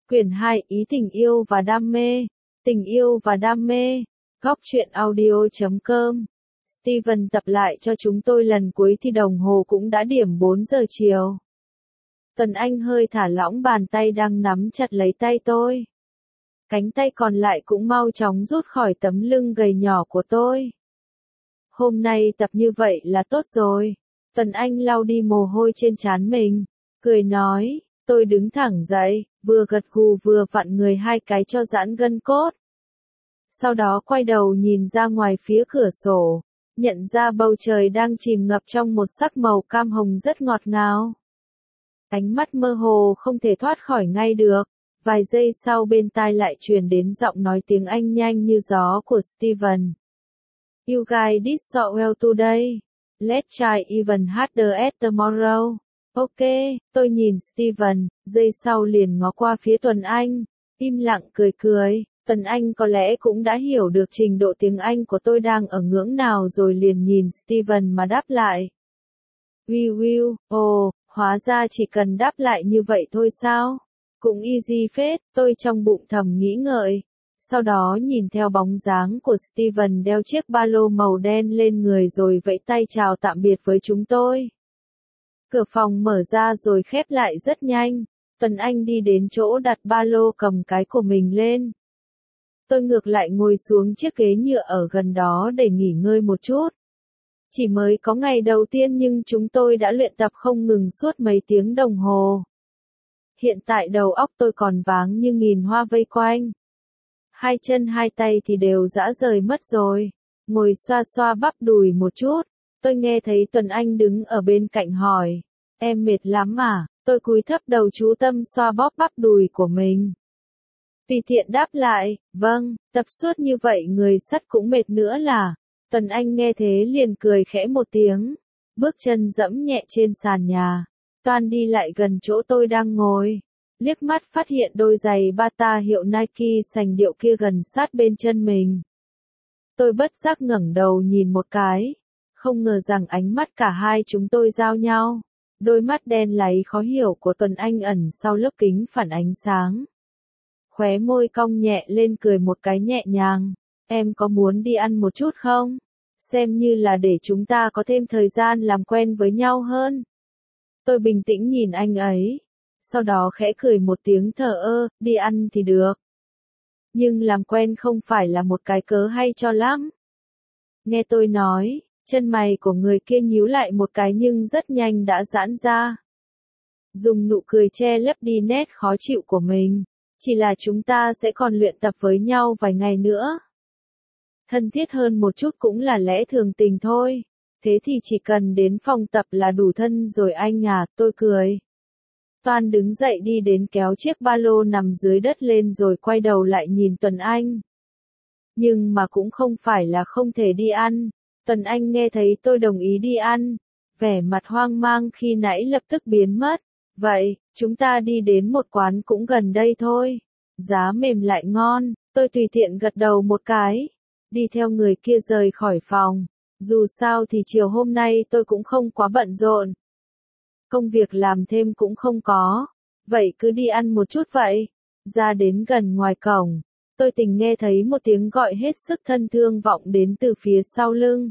Quyển 2 Ý tình yêu và đam mê. Tình yêu và đam mê. Góc truyện audio.com. Steven tập lại cho chúng tôi lần cuối thì đồng hồ cũng đã điểm 4 giờ chiều. Tuấn Anh hơi thả lỏng bàn tay đang nắm chặt lấy tay tôi. Cánh tay còn lại cũng mau chóng rút khỏi tấm lưng gầy nhỏ của tôi. Hôm nay tập như vậy là tốt rồi. Tuấn Anh lau đi mồ hôi trên trán mình, cười nói. Tôi đứng thẳng dậy, vừa gật gù vừa vặn người hai cái cho giãn gân cốt. Sau đó quay đầu nhìn ra ngoài phía cửa sổ, nhận ra bầu trời đang chìm ngập trong một sắc màu cam hồng rất ngọt ngào. Ánh mắt mơ hồ không thể thoát khỏi ngay được. Vài giây sau bên tai lại truyền đến giọng nói tiếng Anh nhanh như gió của Steven. You guys did so well today. Let's try even harder at tomorrow. Ok, tôi nhìn Steven, giây sau liền ngó qua phía Tuấn Anh, im lặng cười cười. Tuấn Anh có lẽ cũng đã hiểu được trình độ tiếng Anh của tôi đang ở ngưỡng nào rồi liền nhìn Steven mà đáp lại. We will, hóa ra chỉ cần đáp lại như vậy thôi sao? Cũng easy phết, tôi trong bụng thầm nghĩ ngợi. Sau đó nhìn theo bóng dáng của Steven đeo chiếc ba lô màu đen lên người rồi vẫy tay chào tạm biệt với chúng tôi. Cửa phòng mở ra rồi khép lại rất nhanh. Tuấn Anh đi đến chỗ đặt ba lô cầm cái của mình lên. Tôi ngược lại ngồi xuống chiếc ghế nhựa ở gần đó để nghỉ ngơi một chút. Chỉ mới có ngày đầu tiên nhưng chúng tôi đã luyện tập không ngừng suốt mấy tiếng đồng hồ. Hiện tại đầu óc tôi còn váng như nghìn hoa vây quanh. Hai chân hai tay thì đều rã rời mất rồi. Ngồi xoa xoa bắp đùi một chút. Tôi nghe thấy Tuấn Anh đứng ở bên cạnh hỏi. Em mệt lắm à? Tôi cúi thấp đầu chú tâm xoa bóp bắp đùi của mình. Tùy tiện đáp lại, vâng, tập suốt như vậy người sắt cũng mệt nữa là. Tuấn Anh nghe thế liền cười khẽ một tiếng. Bước chân dẫm nhẹ trên sàn nhà. Toan đi lại gần chỗ tôi đang ngồi. Liếc mắt phát hiện đôi giày bata hiệu Nike sành điệu kia gần sát bên chân mình. Tôi bất giác ngẩng đầu nhìn một cái. Không ngờ rằng ánh mắt cả hai chúng tôi giao nhau. Đôi mắt đen láy khó hiểu của Tuấn Anh ẩn sau lớp kính phản ánh sáng. Khóe môi cong nhẹ lên cười một cái nhẹ nhàng. Em có muốn đi ăn một chút không? Xem như là để chúng ta có thêm thời gian làm quen với nhau hơn. Tôi bình tĩnh nhìn anh ấy. Sau đó khẽ cười một tiếng thờ ơ, đi ăn thì được. Nhưng làm quen không phải là một cái cớ hay cho lắm. Nghe tôi nói, chân mày của người kia nhíu lại một cái nhưng rất nhanh đã giãn ra. Dùng nụ cười che lấp đi nét khó chịu của mình. Chỉ là chúng ta sẽ còn luyện tập với nhau vài ngày nữa. Thân thiết hơn một chút cũng là lẽ thường tình thôi. Thế thì chỉ cần đến phòng tập là đủ thân rồi anh à, tôi cười. Toan đứng dậy đi đến kéo chiếc ba lô nằm dưới đất lên rồi quay đầu lại nhìn Tuấn Anh. Nhưng mà cũng không phải là không thể đi ăn. Tuấn Anh nghe thấy tôi đồng ý đi ăn. Vẻ mặt hoang mang khi nãy lập tức biến mất. Vậy, chúng ta đi đến một quán cũng gần đây thôi. Giá mềm lại ngon, tôi tùy tiện gật đầu một cái. Đi theo người kia rời khỏi phòng. Dù sao thì chiều hôm nay tôi cũng không quá bận rộn. Công việc làm thêm cũng không có. Vậy cứ đi ăn một chút vậy. Ra đến gần ngoài cổng. Tôi tình nghe thấy một tiếng gọi hết sức thân thương vọng đến từ phía sau lưng.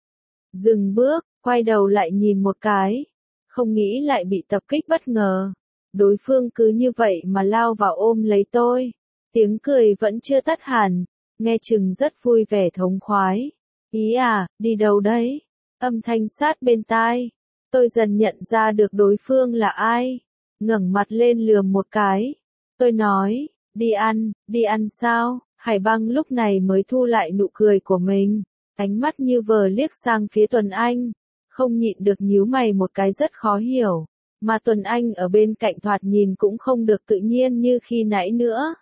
Dừng bước, quay đầu lại nhìn một cái. Không nghĩ lại bị tập kích bất ngờ. Đối phương cứ như vậy mà lao vào ôm lấy tôi. Tiếng cười vẫn chưa tắt hẳn. Nghe chừng rất vui vẻ thống khoái. Ý à, đi đâu đấy? Âm thanh sát bên tai. Tôi dần nhận ra được đối phương là ai. Ngẩng mặt lên lườm một cái. Tôi nói, đi ăn sao? Hải Băng lúc này mới thu lại nụ cười của mình. Ánh mắt như vờ liếc sang phía Tuấn Anh. Không nhịn được nhíu mày một cái rất khó hiểu. Mà Tuấn Anh ở bên cạnh thoạt nhìn cũng không được tự nhiên như khi nãy nữa.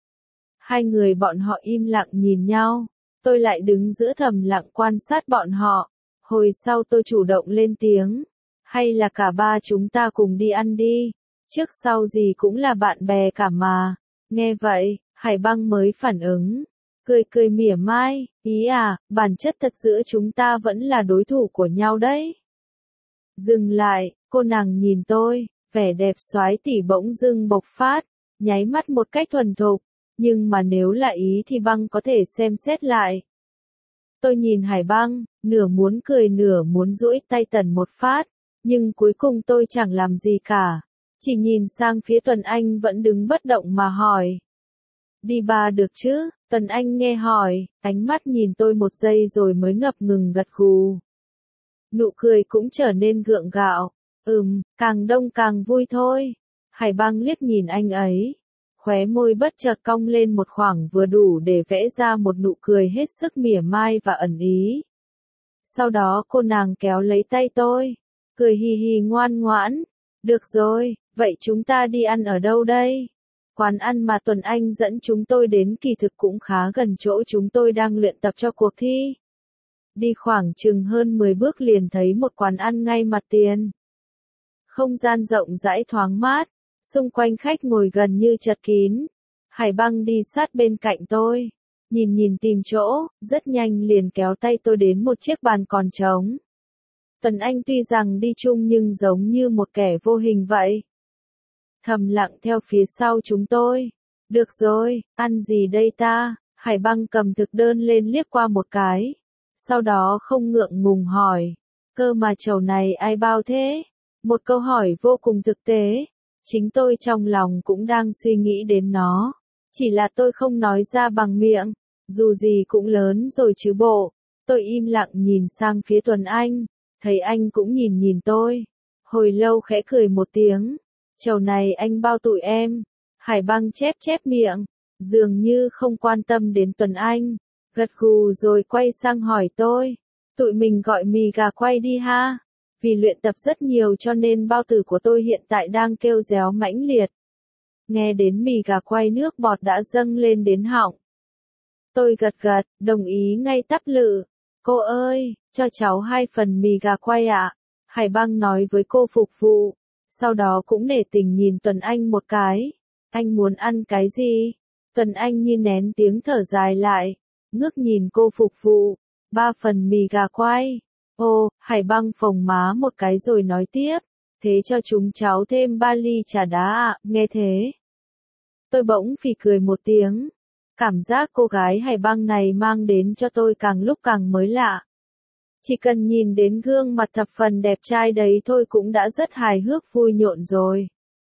Hai người bọn họ im lặng nhìn nhau. Tôi lại đứng giữa thầm lặng quan sát bọn họ. Hồi sau tôi chủ động lên tiếng. Hay là cả ba chúng ta cùng đi ăn đi. Trước sau gì cũng là bạn bè cả mà. Nghe vậy, Hải Băng mới phản ứng. Cười cười mỉa mai. Ý à, bản chất thật giữa chúng ta vẫn là đối thủ của nhau đấy. Dừng lại, cô nàng nhìn tôi. Vẻ đẹp soái tỉ bỗng dưng bộc phát. nháy mắt một cách thuần thục, nhưng mà nếu là ý thì băng có thể xem xét lại. Tôi nhìn Hải Băng, nửa muốn cười nửa muốn duỗi tay tần một phát, nhưng cuối cùng tôi chẳng làm gì cả, chỉ nhìn sang phía Tuấn Anh vẫn đứng bất động mà hỏi. Đi ba được chứ? Tuấn Anh nghe hỏi, ánh mắt nhìn tôi một giây rồi mới ngập ngừng gật gù. Nụ cười cũng trở nên gượng gạo. Càng đông càng vui thôi. Hải Băng liếc nhìn anh ấy. Khóe môi bất chợt cong lên một khoảng vừa đủ để vẽ ra một nụ cười hết sức mỉa mai và ẩn ý. Sau đó cô nàng kéo lấy tay tôi, cười hì hì ngoan ngoãn. Được rồi, vậy chúng ta đi ăn ở đâu đây? Quán ăn mà Tuấn Anh dẫn chúng tôi đến kỳ thực cũng khá gần chỗ chúng tôi đang luyện tập cho cuộc thi. Đi khoảng chừng hơn 10 bước liền thấy một quán ăn ngay mặt tiền. Không gian rộng rãi thoáng mát, xung quanh khách ngồi gần như chật kín. Hải Băng đi sát bên cạnh tôi, nhìn tìm chỗ, rất nhanh liền kéo tay tôi đến một chiếc bàn còn trống. Tuấn Anh tuy rằng đi chung nhưng giống như một kẻ vô hình vậy. Thầm lặng theo phía sau chúng tôi. Được rồi, ăn gì đây ta? Hải Băng cầm thực đơn lên liếc qua một cái. Sau đó không ngượng ngùng hỏi. Cơ mà chầu này ai bao thế? Một câu hỏi vô cùng thực tế. Chính tôi trong lòng cũng đang suy nghĩ đến nó. Chỉ là tôi không nói ra bằng miệng. Dù gì cũng lớn rồi chứ bộ. Tôi im lặng nhìn sang phía Tuấn Anh. Thấy anh cũng nhìn tôi. Hồi lâu khẽ cười một tiếng. Chầu này anh bao tụi em. Hải Băng chép miệng. Dường như không quan tâm đến Tuấn Anh. Gật gù rồi quay sang hỏi tôi. Tụi mình gọi mì gà quay đi ha. Vì luyện tập rất nhiều cho nên bao tử của tôi hiện tại đang kêu réo mãnh liệt. Nghe đến mì gà quay nước bọt đã dâng lên đến họng. Tôi gật, đồng ý ngay tắp lự. Cô ơi, cho cháu 2 phần mì gà quay ạ. Hải Băng nói với cô phục vụ. Sau đó cũng nể tình nhìn Tuấn Anh một cái. Anh muốn ăn cái gì? Tuấn Anh như nén tiếng thở dài lại. Ngước nhìn cô phục vụ. 3 phần mì gà quay. Ồ, Hải Băng phồng má một cái rồi nói tiếp. Thế cho chúng cháu thêm 3 ly trà đá ạ, nghe thế. Tôi bỗng phì cười một tiếng. Cảm giác cô gái Hải Băng này mang đến cho tôi càng lúc càng mới lạ. Chỉ cần nhìn đến gương mặt thập phần đẹp trai đấy thôi cũng đã rất hài hước vui nhộn rồi.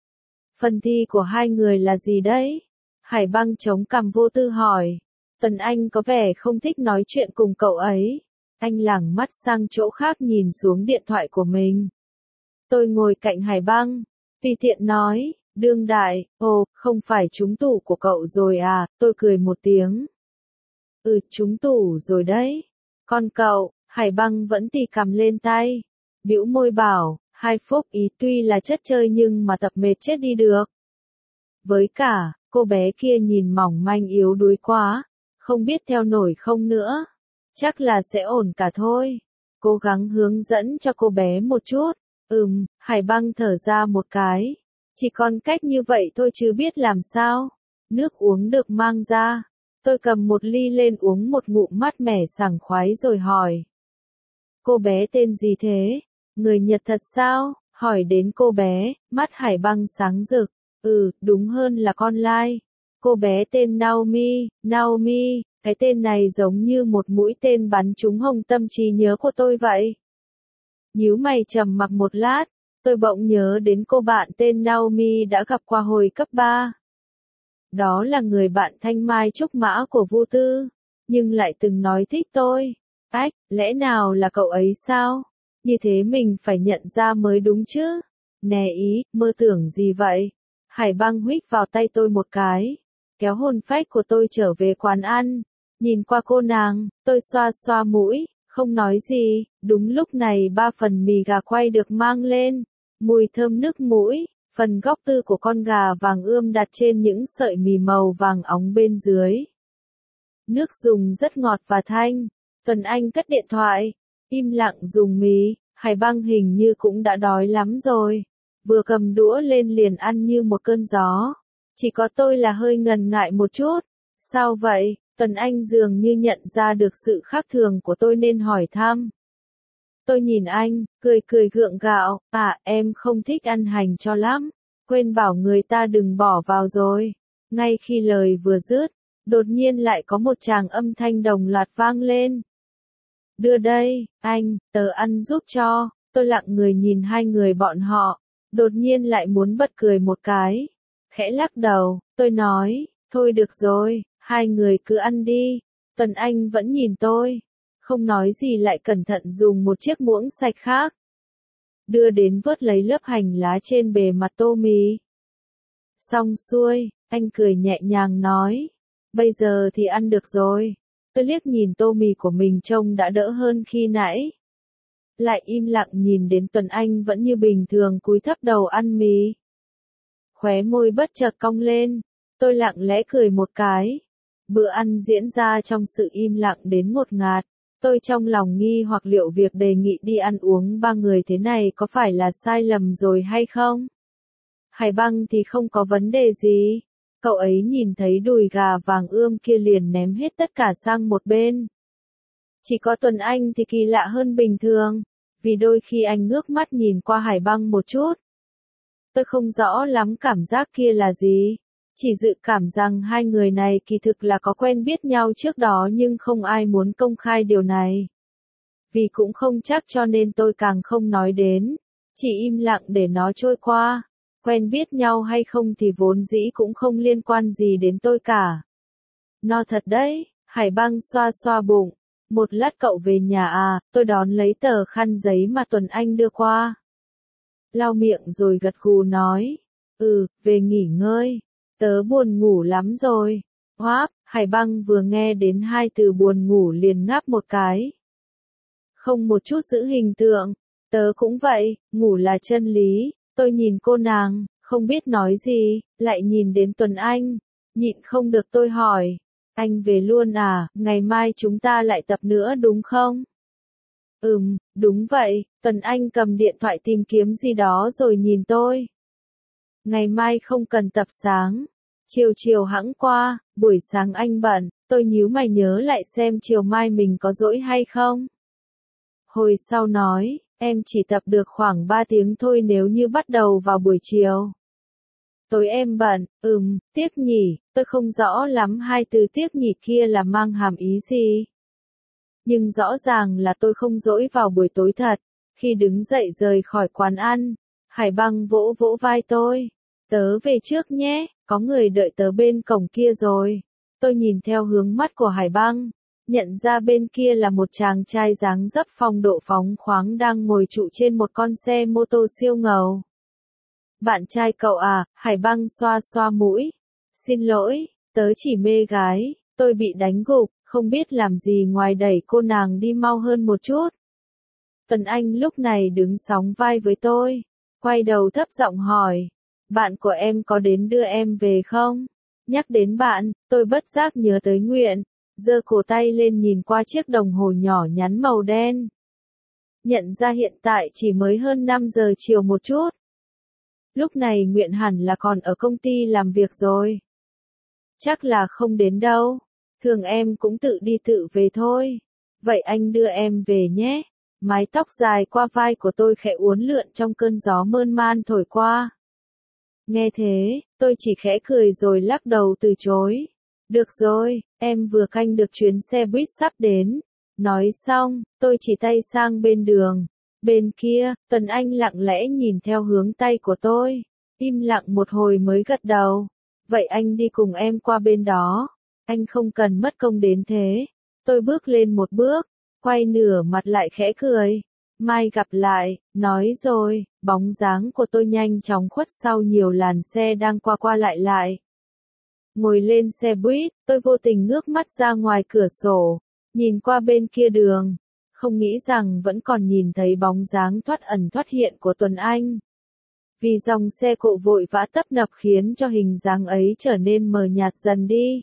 Phần thi của hai người là gì đấy? Hải Băng chống cằm vô tư hỏi. Tuấn Anh có vẻ không thích nói chuyện cùng cậu ấy. Anh lảng mắt sang chỗ khác nhìn xuống điện thoại của mình. Tôi ngồi cạnh Hải Băng. Tùy tiện nói, đương đại, ồ, không phải trúng tủ của cậu rồi à, tôi cười một tiếng. Trúng tủ rồi đấy. Còn cậu, Hải Băng vẫn tì cằm lên tay. Bĩu môi bảo, hai phúc ý tuy là chất chơi nhưng mà tập mệt chết đi được. Với cả, cô bé kia nhìn mỏng manh yếu đuối quá, không biết theo nổi không nữa. Chắc là sẽ ổn cả thôi. Cố gắng hướng dẫn cho cô bé một chút. Hải Băng thở ra một cái. Chỉ còn cách như vậy thôi chứ biết làm sao. Nước uống được mang ra. Tôi cầm một ly lên uống một ngụm mát mẻ sảng khoái rồi hỏi. Cô bé tên gì thế? Người Nhật thật sao? Hỏi đến cô bé, mắt Hải Băng sáng rực. Đúng hơn là con lai. Cô bé tên Naomi, cái tên này giống như một mũi tên bắn trúng hông tâm trí nhớ của tôi vậy. Nhíu mày trầm mặc một lát, tôi bỗng nhớ đến cô bạn tên Naomi đã gặp qua hồi cấp 3. Đó là người bạn thanh mai trúc mã của Vu Tư, nhưng lại từng nói thích tôi. Lẽ nào là cậu ấy sao? Như thế mình phải nhận ra mới đúng chứ. Nè ý, mơ tưởng gì vậy? Hải Băng huých vào tay tôi một cái, kéo hồn phách của tôi trở về quán ăn. Nhìn qua cô nàng, tôi xoa xoa mũi, không nói gì. Đúng lúc này 3 phần mì gà quay được mang lên, mùi thơm nức mũi, phần góc tư của con gà vàng ươm đặt trên những sợi mì màu vàng óng bên dưới. Nước dùng rất ngọt và thanh. Tuấn Anh cất điện thoại, im lặng dùng mì. Hải Băng hình như cũng đã đói lắm rồi, vừa cầm đũa lên liền ăn như một cơn gió. Chỉ có tôi là hơi ngần ngại một chút. Sao vậy? Tuấn Anh dường như nhận ra được sự khác thường của tôi nên hỏi thăm. Tôi nhìn anh, cười gượng gạo, em không thích ăn hành cho lắm. quên bảo người ta đừng bỏ vào rồi. Ngay khi lời vừa dứt, đột nhiên lại có một tràng âm thanh đồng loạt vang lên. Đưa đây, anh, tớ ăn giúp cho. Tôi lặng người nhìn hai người bọn họ, đột nhiên lại muốn bật cười một cái. Khẽ lắc đầu, tôi nói, thôi được rồi, hai người cứ ăn đi. Tuấn Anh vẫn nhìn tôi, không nói gì lại cẩn thận dùng một chiếc muỗng sạch khác. Đưa đến vớt lấy lớp hành lá trên bề mặt tô mì. Xong xuôi, anh cười nhẹ nhàng nói, bây giờ thì ăn được rồi. Tôi liếc nhìn tô mì của mình trông đã đỡ hơn khi nãy. Lại im lặng nhìn đến Tuấn Anh vẫn như bình thường cúi thấp đầu ăn mì. Khóe môi bất chợt cong lên, tôi lặng lẽ cười một cái. Bữa ăn diễn ra trong sự im lặng đến ngột ngạt. Tôi trong lòng nghi hoặc liệu việc đề nghị đi ăn uống ba người thế này có phải là sai lầm rồi hay không? Hải Băng thì không có vấn đề gì. Cậu ấy nhìn thấy đùi gà vàng ươm kia liền ném hết tất cả sang một bên. Chỉ có Tuấn Anh thì kỳ lạ hơn bình thường, vì đôi khi anh ngước mắt nhìn qua Hải Băng một chút. Tôi không rõ lắm cảm giác kia là gì, chỉ dự cảm rằng hai người này kỳ thực là có quen biết nhau trước đó nhưng không ai muốn công khai điều này. Vì cũng không chắc cho nên tôi càng không nói đến, chỉ im lặng để nó trôi qua. Quen biết nhau hay không thì vốn dĩ cũng không liên quan gì đến tôi cả. No thật đấy, Hải Băng xoa xoa bụng. Một lát cậu về nhà à, tôi đón lấy tờ khăn giấy mà Tuấn Anh đưa qua. Lau miệng rồi gật gù nói, về nghỉ ngơi, tớ buồn ngủ lắm rồi. Hoáp, Hải Băng vừa nghe đến hai từ buồn ngủ liền ngáp một cái. Không một chút giữ hình tượng, tớ cũng vậy, ngủ là chân lý. Tôi nhìn cô nàng, không biết nói gì, lại nhìn đến Tuấn Anh, nhịn không được tôi hỏi. Anh về luôn à, ngày mai chúng ta lại tập nữa đúng không? Đúng vậy, Tuấn Anh cầm điện thoại tìm kiếm gì đó rồi nhìn tôi. Ngày mai không cần tập sáng. Chiều chiều hẵng qua, buổi sáng anh bận, tôi nhíu mày nhớ lại xem chiều mai mình có rỗi hay không. Hồi sau nói, em chỉ tập được khoảng 3 tiếng thôi nếu như bắt đầu vào buổi chiều. Tối em bận, tiếc nhỉ, tôi không rõ lắm hai từ tiếc nhỉ kia là mang hàm ý gì. Nhưng rõ ràng là tôi không rỗi vào buổi tối thật. Khi đứng dậy rời khỏi quán ăn, Hải Băng vỗ vỗ vai tôi. Tớ về trước nhé, có người đợi tớ bên cổng kia rồi. Tôi nhìn theo hướng mắt của Hải Băng, nhận ra bên kia là một chàng trai dáng dấp phong độ phóng khoáng đang ngồi trụ trên một con xe mô tô siêu ngầu. Bạn trai cậu à, Hải Băng xoa xoa mũi. Xin lỗi, tớ chỉ mê gái, tôi bị đánh gục, không biết làm gì ngoài đẩy cô nàng đi mau hơn một chút. Tuấn Anh lúc này đứng sóng vai với tôi, quay đầu thấp giọng hỏi, bạn của em có đến đưa em về không? Nhắc đến bạn, tôi bất giác nhớ tới Nguyện, giơ cổ tay lên nhìn qua chiếc đồng hồ nhỏ nhắn màu đen. Nhận ra hiện tại chỉ mới hơn 5 giờ chiều một chút. Lúc này Nguyện hẳn là còn ở công ty làm việc rồi. Chắc là không đến đâu, thường em cũng tự đi tự về thôi. Vậy anh đưa em về nhé. Mái tóc dài qua vai của tôi khẽ uốn lượn trong cơn gió mơn man thổi qua. Nghe thế, tôi chỉ khẽ cười rồi lắc đầu từ chối. Được rồi, em vừa canh được chuyến xe buýt sắp đến. Nói xong, tôi chỉ tay sang bên đường. Bên kia, Tuấn Anh lặng lẽ nhìn theo hướng tay của tôi. Im lặng một hồi mới gật đầu. Vậy anh đi cùng em qua bên đó. Anh không cần mất công đến thế. Tôi bước lên một bước, quay nửa mặt lại khẽ cười. Mai gặp lại, nói rồi, bóng dáng của tôi nhanh chóng khuất sau nhiều làn xe đang qua qua lại lại. Ngồi lên xe buýt, tôi vô tình ngước mắt ra ngoài cửa sổ, nhìn qua bên kia đường, không nghĩ rằng vẫn còn nhìn thấy bóng dáng thoát ẩn thoát hiện của Tuấn Anh. Vì dòng xe cộ vội vã tấp nập khiến cho hình dáng ấy trở nên mờ nhạt dần đi.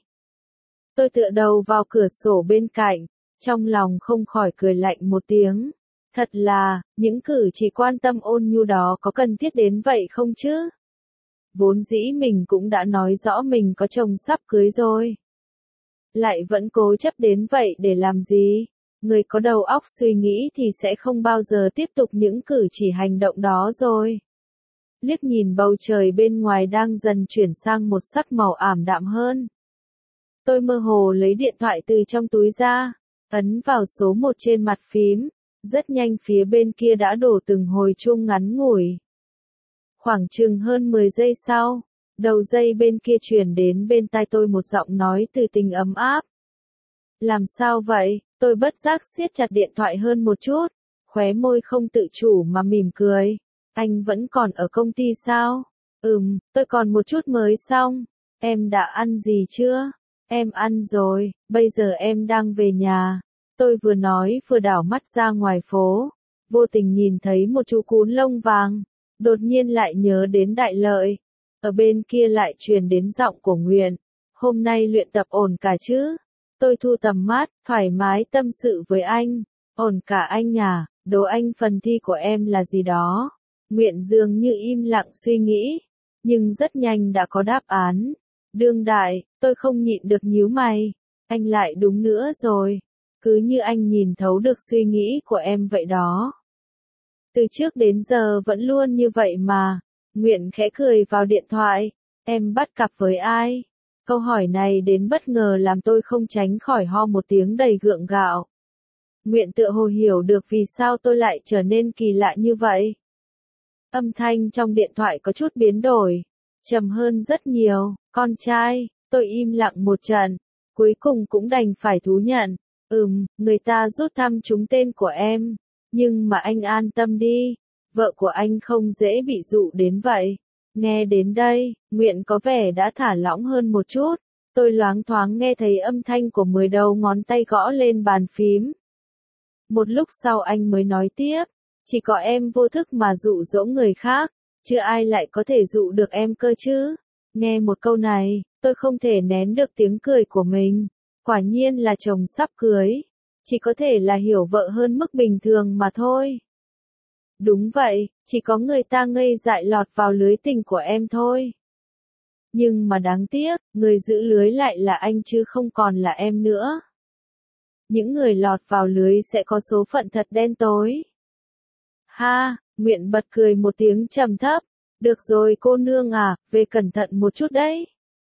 Tôi tựa đầu vào cửa sổ bên cạnh, trong lòng không khỏi cười lạnh một tiếng. Thật là, những cử chỉ quan tâm ôn nhu đó có cần thiết đến vậy không chứ? Vốn dĩ mình cũng đã nói rõ mình có chồng sắp cưới rồi. Lại vẫn cố chấp đến vậy để làm gì? Người có đầu óc suy nghĩ thì sẽ không bao giờ tiếp tục những cử chỉ hành động đó rồi. liếc nhìn bầu trời bên ngoài đang dần chuyển sang một sắc màu ảm đạm hơn. Tôi mơ hồ lấy điện thoại từ trong túi ra, ấn vào số 1 trên mặt phím, rất nhanh phía bên kia đã đổ từng hồi chuông ngắn ngủi. Khoảng chừng hơn 10 giây sau, đầu dây bên kia truyền đến bên tai tôi một giọng nói từ tình ấm áp. Làm sao vậy? Tôi bất giác siết chặt điện thoại hơn một chút, khóe môi không tự chủ mà mỉm cười. Anh vẫn còn ở công ty sao? Tôi còn một chút mới xong. Em đã ăn gì chưa? Em ăn rồi, bây giờ em đang về nhà. Tôi vừa nói vừa đảo mắt ra ngoài phố, vô tình nhìn thấy một chú cún lông vàng, đột nhiên lại nhớ đến Đại Lợi. Ở bên kia lại truyền đến giọng của Nguyện. Hôm nay luyện tập ổn cả chứ? Tôi thu tầm mắt, thoải mái tâm sự với anh. Ổn cả anh à, đố anh phần thi của em là gì đó? Nguyện dường như im lặng suy nghĩ, nhưng rất nhanh đã có đáp án. Đương đại, tôi không nhịn được nhíu mày. Anh lại đúng nữa rồi. Cứ như anh nhìn thấu được suy nghĩ của em vậy đó. Từ trước đến giờ vẫn luôn như vậy mà. Nguyện khẽ cười vào điện thoại. Em bắt cặp với ai? Câu hỏi này đến bất ngờ làm tôi không tránh khỏi ho một tiếng đầy gượng gạo. Nguyện tựa hồ hiểu được vì sao tôi lại trở nên kỳ lạ như vậy. Âm thanh trong điện thoại có chút biến đổi, trầm hơn rất nhiều. Con trai, tôi im lặng một trận, cuối cùng cũng đành phải thú nhận. Người ta rút thăm trúng tên của em, nhưng mà anh an tâm đi, vợ của anh không dễ bị dụ đến vậy. Nghe đến đây, Nguyện có vẻ đã thả lỏng hơn một chút, tôi loáng thoáng nghe thấy âm thanh của 10 đầu ngón tay gõ lên bàn phím. Một lúc sau anh mới nói tiếp, chỉ có em vô thức mà dụ dỗ người khác, chứ ai lại có thể dụ được em cơ chứ. Nghe một câu này, tôi không thể nén được tiếng cười của mình. Quả nhiên là chồng sắp cưới, chỉ có thể là hiểu vợ hơn mức bình thường mà thôi. Đúng vậy, chỉ có người ta ngây dại lọt vào lưới tình của em thôi. Nhưng mà đáng tiếc, người giữ lưới lại là anh chứ không còn là em nữa. Những người lọt vào lưới sẽ có số phận thật đen tối. Ha, Nguyện bật cười một tiếng trầm thấp. Được rồi cô nương à, về cẩn thận một chút đấy.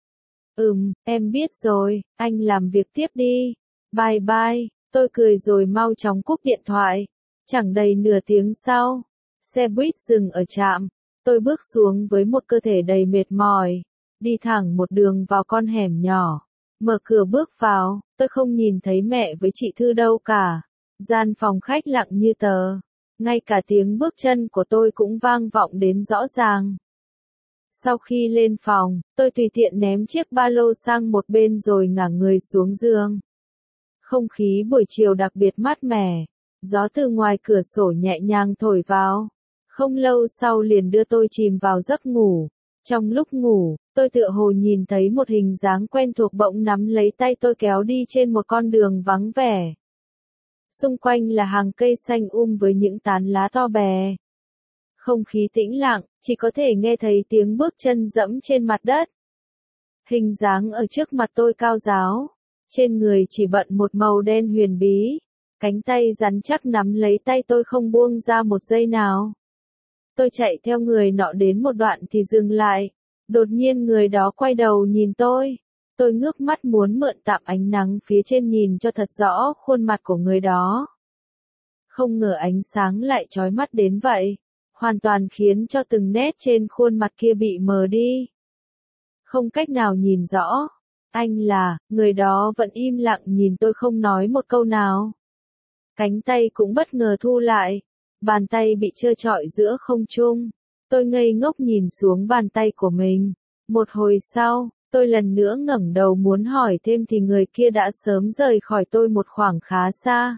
Em biết rồi, anh làm việc tiếp đi. Bye bye, tôi cười rồi mau chóng cúp điện thoại. Chẳng đầy nửa tiếng sau, xe buýt dừng ở trạm. Tôi bước xuống với một cơ thể đầy mệt mỏi, đi thẳng một đường vào con hẻm nhỏ. Mở cửa bước vào, tôi không nhìn thấy mẹ với chị Thư đâu cả. Gian phòng khách lặng như tờ. Ngay cả tiếng bước chân của tôi cũng vang vọng đến rõ ràng. Sau khi lên phòng, tôi tùy tiện ném chiếc ba lô sang một bên rồi ngả người xuống giường. Không khí buổi chiều đặc biệt mát mẻ, gió từ ngoài cửa sổ nhẹ nhàng thổi vào. Không lâu sau liền đưa tôi chìm vào giấc ngủ. Trong lúc ngủ, tôi tựa hồ nhìn thấy một hình dáng quen thuộc bỗng nắm lấy tay tôi kéo đi trên một con đường vắng vẻ. Xung quanh là hàng cây xanh với những tán lá to bè. Không khí tĩnh lặng, chỉ có thể nghe thấy tiếng bước chân dẫm trên mặt đất. Hình dáng ở trước mặt tôi cao ráo, trên người chỉ bận một màu đen huyền bí, cánh tay rắn chắc nắm lấy tay tôi không buông ra một giây nào. Tôi chạy theo người nọ đến một đoạn thì dừng lại, đột nhiên người đó quay đầu nhìn tôi. Tôi ngước mắt muốn mượn tạm ánh nắng phía trên nhìn cho thật rõ khuôn mặt của người đó. Không ngờ ánh sáng lại chói mắt đến vậy, hoàn toàn khiến cho từng nét trên khuôn mặt kia bị mờ đi. Không cách nào nhìn rõ. Anh là, người đó vẫn im lặng nhìn tôi không nói một câu nào. Cánh tay cũng bất ngờ thu lại, bàn tay bị trơ trọi giữa không trung. Tôi ngây ngốc nhìn xuống bàn tay của mình. Một hồi sau, tôi lần nữa ngẩng đầu muốn hỏi thêm thì người kia đã sớm rời khỏi tôi một khoảng khá xa.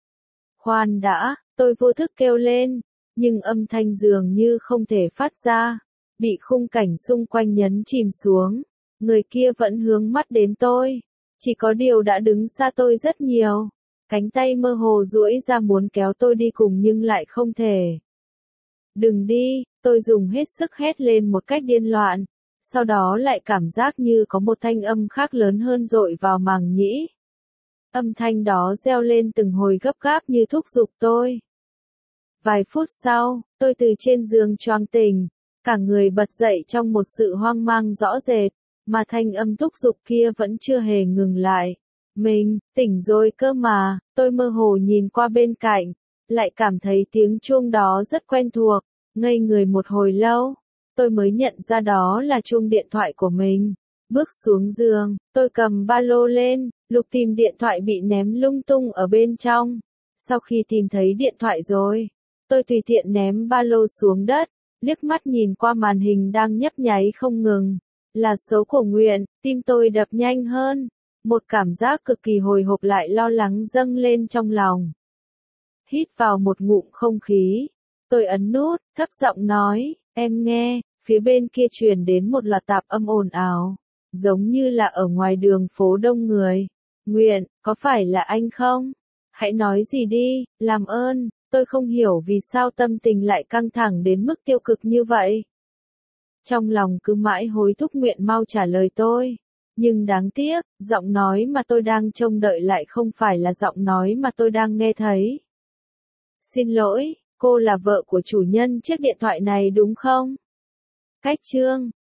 Khoan đã, tôi vô thức kêu lên, nhưng âm thanh dường như không thể phát ra, bị khung cảnh xung quanh nhấn chìm xuống. Người kia vẫn hướng mắt đến tôi, chỉ có điều đã đứng xa tôi rất nhiều. Cánh tay mơ hồ duỗi ra muốn kéo tôi đi cùng nhưng lại không thể. Đừng đi, tôi dùng hết sức hét lên một cách điên loạn. Sau đó lại cảm giác như có một thanh âm khác lớn hơn dội vào màng nhĩ. Âm thanh đó reo lên từng hồi gấp gáp như thúc giục tôi. Vài phút sau, tôi từ trên giường choàng tỉnh. Cả người bật dậy trong một sự hoang mang rõ rệt, mà thanh âm thúc giục kia vẫn chưa hề ngừng lại. Mình, tỉnh rồi cơ mà, tôi mơ hồ nhìn qua bên cạnh, lại cảm thấy tiếng chuông đó rất quen thuộc, ngây người một hồi lâu, tôi mới nhận ra đó là chuông điện thoại của mình. Bước xuống giường, tôi cầm ba lô lên, lục tìm điện thoại bị ném lung tung ở bên trong. Sau khi tìm thấy điện thoại rồi, tôi tùy tiện ném ba lô xuống đất, liếc mắt nhìn qua màn hình đang nhấp nháy không ngừng. Là số của Nguyện, tim tôi đập nhanh hơn. Một cảm giác cực kỳ hồi hộp lại lo lắng dâng lên trong lòng. Hít vào một ngụm không khí. Tôi ấn nút, thấp giọng nói, em nghe, phía bên kia truyền đến một loạt tạp âm ồn ào. Giống như là ở ngoài đường phố đông người. Nguyện, có phải là anh không? Hãy nói gì đi, làm ơn, tôi không hiểu vì sao tâm tình lại căng thẳng đến mức tiêu cực như vậy. Trong lòng cứ mãi hối thúc Nguyện mau trả lời tôi. Nhưng đáng tiếc, giọng nói mà tôi đang trông đợi lại không phải là giọng nói mà tôi đang nghe thấy. Xin lỗi, cô là vợ của chủ nhân chiếc điện thoại này đúng không? Cách chương